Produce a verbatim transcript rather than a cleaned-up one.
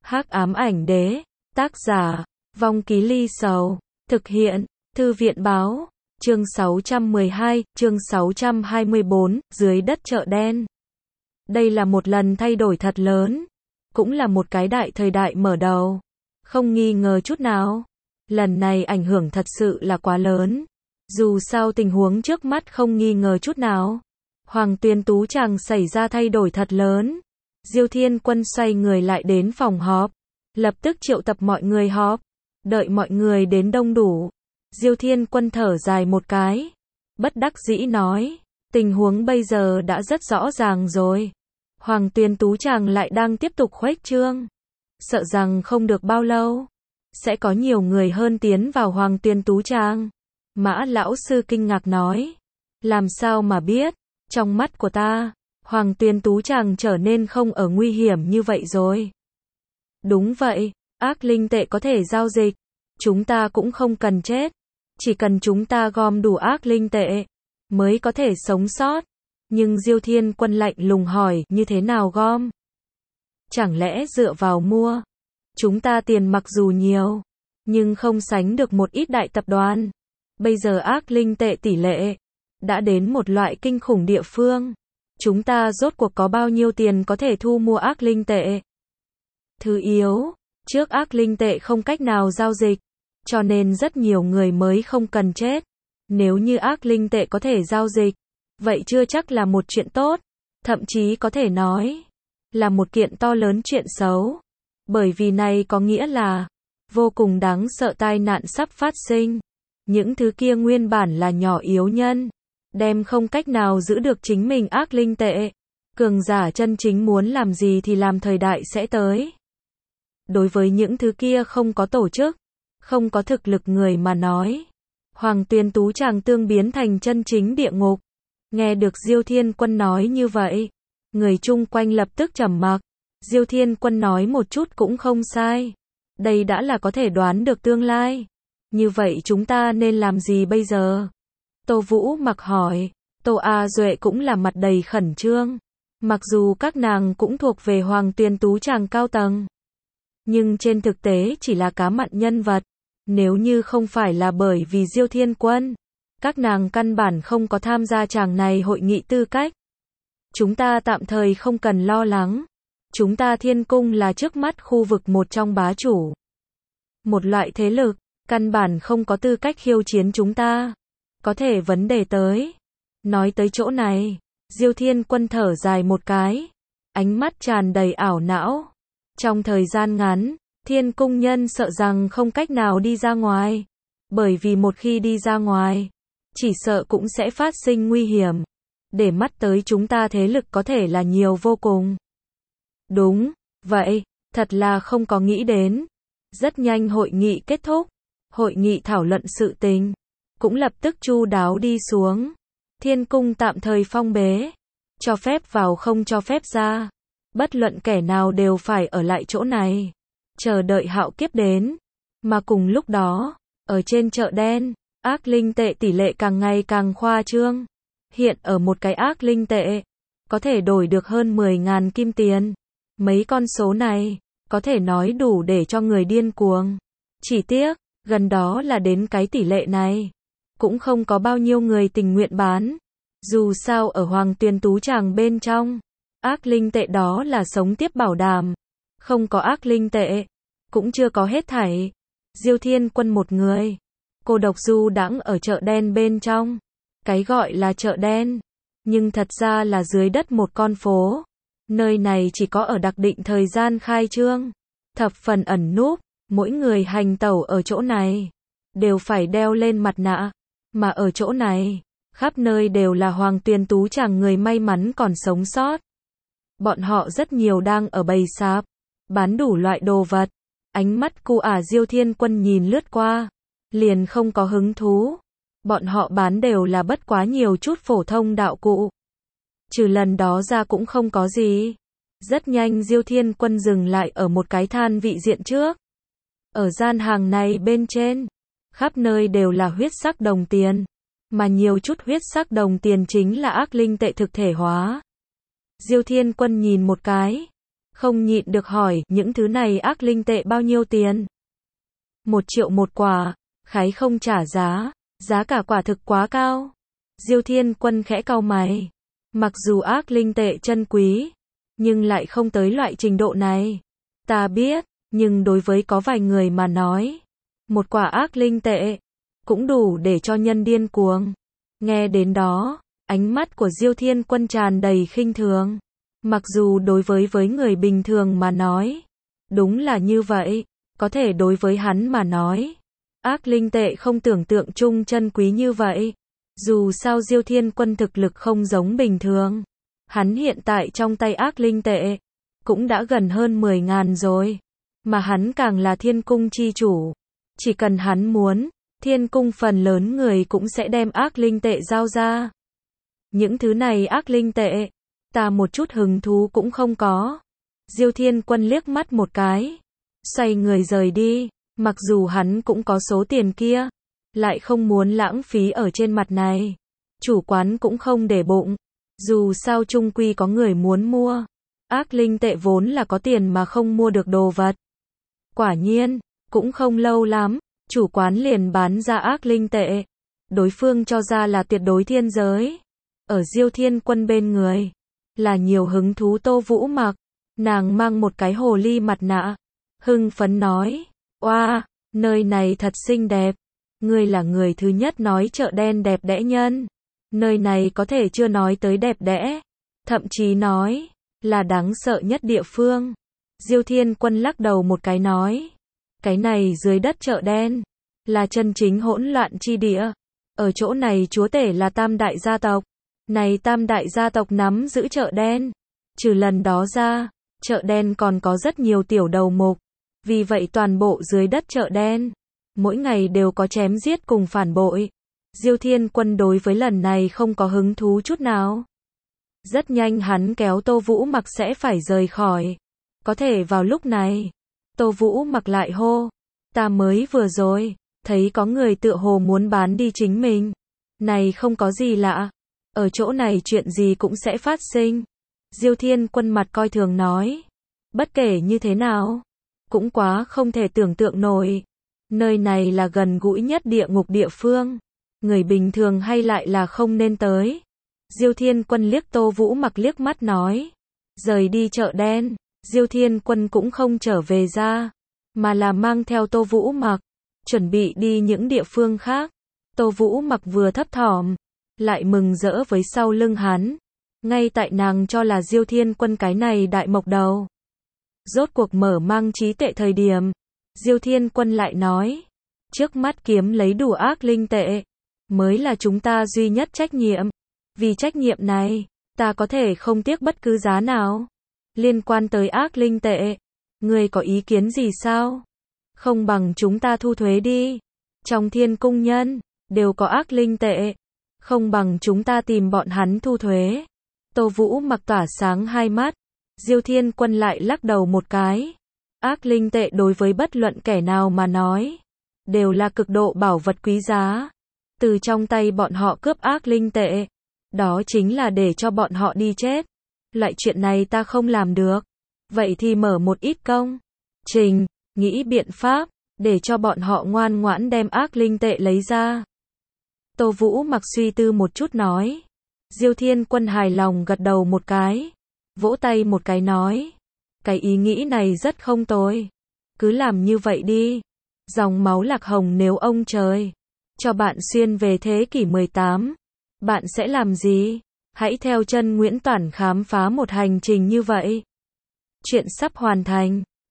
Hắc ám ảnh đế, tác giả, Vong Ký Ly Sầu, thực hiện, Thư viện báo, chương sáu trăm mười hai, chương sáu trăm hai mươi bốn, dưới đất chợ đen. Đây là một lần thay đổi thật lớn, cũng là một cái đại thời đại mở đầu, không nghi ngờ chút nào. Lần này ảnh hưởng thật sự là quá lớn, dù sao tình huống trước mắt không nghi ngờ chút nào. Hoàng Tuyền Tú Tràng xảy ra thay đổi thật lớn. Diêu Thiên Quân xoay người lại đến phòng họp, lập tức triệu tập mọi người họp, đợi mọi người đến đông đủ. Diêu Thiên Quân thở dài một cái, bất đắc dĩ nói, tình huống bây giờ đã rất rõ ràng rồi. Hoàng Tuyền Tú Tràng lại đang tiếp tục khuếch trương, sợ rằng không được bao lâu sẽ có nhiều người hơn tiến vào Hoàng Tuyền Tú Tràng. Mã lão sư kinh ngạc nói, làm sao mà biết, trong mắt của ta, Hoàng Tuyền Tú Tràng trở nên không ở nguy hiểm như vậy rồi. Đúng vậy, ác linh tệ có thể giao dịch, chúng ta cũng không cần chết, chỉ cần chúng ta gom đủ ác linh tệ, mới có thể sống sót. Nhưng Diêu Thiên Quân lạnh lùng hỏi, như thế nào gom? Chẳng lẽ dựa vào mua? Chúng ta tiền mặc dù nhiều, nhưng không sánh được một ít đại tập đoàn. Bây giờ ác linh tệ tỷ lệ đã đến một loại kinh khủng địa phương. Chúng ta rốt cuộc có bao nhiêu tiền có thể thu mua ác linh tệ? Thứ yếu, trước ác linh tệ không cách nào giao dịch, cho nên rất nhiều người mới không cần chết. Nếu như ác linh tệ có thể giao dịch, vậy chưa chắc là một chuyện tốt, thậm chí có thể nói là một kiện to lớn chuyện xấu. Bởi vì này có nghĩa là vô cùng đáng sợ tai nạn sắp phát sinh. Những thứ kia nguyên bản là nhỏ yếu nhân, đem không cách nào giữ được chính mình ác linh tệ. Cường giả chân chính muốn làm gì thì làm, thời đại sẽ tới. Đối với những thứ kia không có tổ chức, không có thực lực người mà nói, Hoàng Tuyền Tú Tràng tương biến thành chân chính địa ngục. Nghe được Diêu Thiên Quân nói như vậy, người chung quanh lập tức trầm mặc. Diêu Thiên Quân nói một chút cũng không sai. Đây đã là có thể đoán được tương lai. Như vậy chúng ta nên làm gì bây giờ? Tô Vũ Mặc hỏi. Tô A Duệ cũng là mặt đầy khẩn trương. Mặc dù các nàng cũng thuộc về Hoàng Tuyền Tú Tràng cao tầng, nhưng trên thực tế chỉ là cá mặn nhân vật. Nếu như không phải là bởi vì Diêu Thiên Quân, các nàng căn bản không có tham gia tràng này hội nghị tư cách. Chúng ta tạm thời không cần lo lắng. Chúng ta Thiên Cung là trước mắt khu vực một trong bá chủ. Một loại thế lực, căn bản không có tư cách khiêu chiến chúng ta. Có thể vấn đề tới. Nói tới chỗ này, Diêu Thiên Quân thở dài một cái, ánh mắt tràn đầy ảo não. Trong thời gian ngắn, Thiên Cung nhân sợ rằng không cách nào đi ra ngoài. Bởi vì một khi đi ra ngoài, chỉ sợ cũng sẽ phát sinh nguy hiểm. Để mắt tới chúng ta thế lực có thể là nhiều vô cùng. Đúng, vậy, thật là không có nghĩ đến. Rất nhanh hội nghị kết thúc. Hội nghị thảo luận sự tình cũng lập tức chu đáo đi xuống. Thiên Cung tạm thời phong bế, cho phép vào không cho phép ra. Bất luận kẻ nào đều phải ở lại chỗ này, chờ đợi hạo kiếp đến. Mà cùng lúc đó, ở trên chợ đen, ác linh tệ tỷ lệ càng ngày càng khoa trương. Hiện ở một cái ác linh tệ có thể đổi được hơn mười nghìn kim tiền. Mấy con số này có thể nói đủ để cho người điên cuồng. Chỉ tiếc, gần đó là đến cái tỷ lệ này, cũng không có bao nhiêu người tình nguyện bán. Dù sao ở Hoàng Tuyền Tú Tràng bên trong, ác linh tệ đó là sống tiếp bảo đảm. Không có ác linh tệ, cũng chưa có hết thảy. Diêu Thiên Quân một người, cô độc du đãng ở chợ đen bên trong. Cái gọi là chợ đen, nhưng thật ra là dưới đất một con phố. Nơi này chỉ có ở đặc định thời gian khai trương, thập phần ẩn núp. Mỗi người hành tẩu ở chỗ này đều phải đeo lên mặt nạ. Mà ở chỗ này, khắp nơi đều là Hoàng Tuyền Tú Tràng người may mắn còn sống sót. Bọn họ rất nhiều đang ở bày sạp, bán đủ loại đồ vật. Ánh mắt cu ả Diêu Thiên Quân nhìn lướt qua, liền không có hứng thú. Bọn họ bán đều là bất quá nhiều chút phổ thông đạo cụ. Trừ lần đó ra cũng không có gì. Rất nhanh Diêu Thiên Quân dừng lại ở một cái than vị diện trước. Ở gian hàng này bên trên, khắp nơi đều là huyết sắc đồng tiền. Mà nhiều chút huyết sắc đồng tiền chính là ác linh tệ thực thể hóa. Diêu Thiên Quân nhìn một cái, không nhịn được hỏi, những thứ này ác linh tệ bao nhiêu tiền? Một triệu một quả, Khái không trả giá, giá cả quả thực quá cao. Diêu Thiên Quân khẽ cau mày. Mặc dù ác linh tệ chân quý, nhưng lại không tới loại trình độ này. Ta biết, nhưng đối với có vài người mà nói, một quả ác linh tệ cũng đủ để cho nhân điên cuồng. Nghe đến đó, ánh mắt của Diêu Thiên Quân tràn đầy khinh thường. Mặc dù đối với với người bình thường mà nói, đúng là như vậy, có thể đối với hắn mà nói, ác linh tệ không tưởng tượng chung chân quý như vậy. Dù sao Diêu Thiên Quân thực lực không giống bình thường. Hắn hiện tại trong tay ác linh tệ cũng đã gần hơn mười ngàn rồi. Mà hắn càng là thiên cung chi chủ. Chỉ cần hắn muốn, thiên cung phần lớn người cũng sẽ đem ác linh tệ giao ra. Những thứ này ác linh tệ, ta một chút hứng thú cũng không có. Diêu Thiên Quân liếc mắt một cái, xoay người rời đi. Mặc dù hắn cũng có số tiền kia, lại không muốn lãng phí ở trên mặt này. Chủ quán cũng không để bụng. Dù sao chung quy có người muốn mua. Ác linh tệ vốn là có tiền mà không mua được đồ vật. Quả nhiên, cũng không lâu lắm, chủ quán liền bán ra ác linh tệ. Đối phương cho ra là tuyệt đối thiên giới. Ở Diêu Thiên Quân bên người, là nhiều hứng thú Tô Vũ Mặc. Nàng mang một cái hồ ly mặt nạ. Hưng phấn nói, oa, nơi này thật xinh đẹp. Ngươi là người thứ nhất nói chợ đen đẹp đẽ nhân. Nơi này có thể chưa nói tới đẹp đẽ, thậm chí nói là đáng sợ nhất địa phương. Diêu Thiên Quân lắc đầu một cái nói, cái này dưới đất chợ đen là chân chính hỗn loạn chi địa. Ở chỗ này chúa tể là tam đại gia tộc. Này tam đại gia tộc nắm giữ chợ đen. Trừ lần đó ra, chợ đen còn có rất nhiều tiểu đầu mục. Vì vậy toàn bộ dưới đất chợ đen, mỗi ngày đều có chém giết cùng phản bội. Diêu Thiên Quân đối với lần này không có hứng thú chút nào. Rất nhanh hắn kéo Tô Vũ Mặc sẽ phải rời khỏi. Có thể vào lúc này, Tô Vũ Mặc lại hô, ta mới vừa rồi thấy có người tựa hồ muốn bán đi chính mình. Này không có gì lạ, ở chỗ này chuyện gì cũng sẽ phát sinh. Diêu Thiên Quân mặt coi thường nói, bất kể như thế nào, cũng quá không thể tưởng tượng nổi. Nơi này là gần gũi nhất địa ngục địa phương. Người bình thường hay lại là không nên tới. Diêu Thiên Quân liếc Tô Vũ Mặc liếc mắt nói, rời đi chợ đen. Diêu Thiên Quân cũng không trở về ra, mà là mang theo Tô Vũ Mặc, chuẩn bị đi những địa phương khác. Tô Vũ Mặc vừa thấp thỏm, lại mừng rỡ với sau lưng hắn. Ngay tại nàng cho là Diêu Thiên Quân cái này đại mộc đầu rốt cuộc mở mang trí tệ thời điểm, Diêu Thiên Quân lại nói, trước mắt kiếm lấy đủ ác linh tệ mới là chúng ta duy nhất trách nhiệm. Vì trách nhiệm này, ta có thể không tiếc bất cứ giá nào. Liên quan tới ác linh tệ, ngươi có ý kiến gì sao? Không bằng chúng ta thu thuế đi. Trong thiên cung nhân đều có ác linh tệ, không bằng chúng ta tìm bọn hắn thu thuế. Tô Vũ Mặc tỏa sáng hai mắt. Diêu Thiên Quân lại lắc đầu một cái. Ác linh tệ đối với bất luận kẻ nào mà nói, đều là cực độ bảo vật quý giá. Từ trong tay bọn họ cướp ác linh tệ, đó chính là để cho bọn họ đi chết. Loại chuyện này ta không làm được. Vậy thì mở một ít công trình, nghĩ biện pháp, để cho bọn họ ngoan ngoãn đem ác linh tệ lấy ra. Tô Vũ Mặc suy tư một chút nói. Diêu Thiên Quân hài lòng gật đầu một cái, vỗ tay một cái nói, cái ý nghĩ này rất không tồi. Cứ làm như vậy đi. Dòng máu Lạc Hồng nếu ông trời cho bạn xuyên về thế kỷ mười tám, bạn sẽ làm gì? Hãy theo chân Nguyễn Toản khám phá một hành trình như vậy. Chuyện sắp hoàn thành.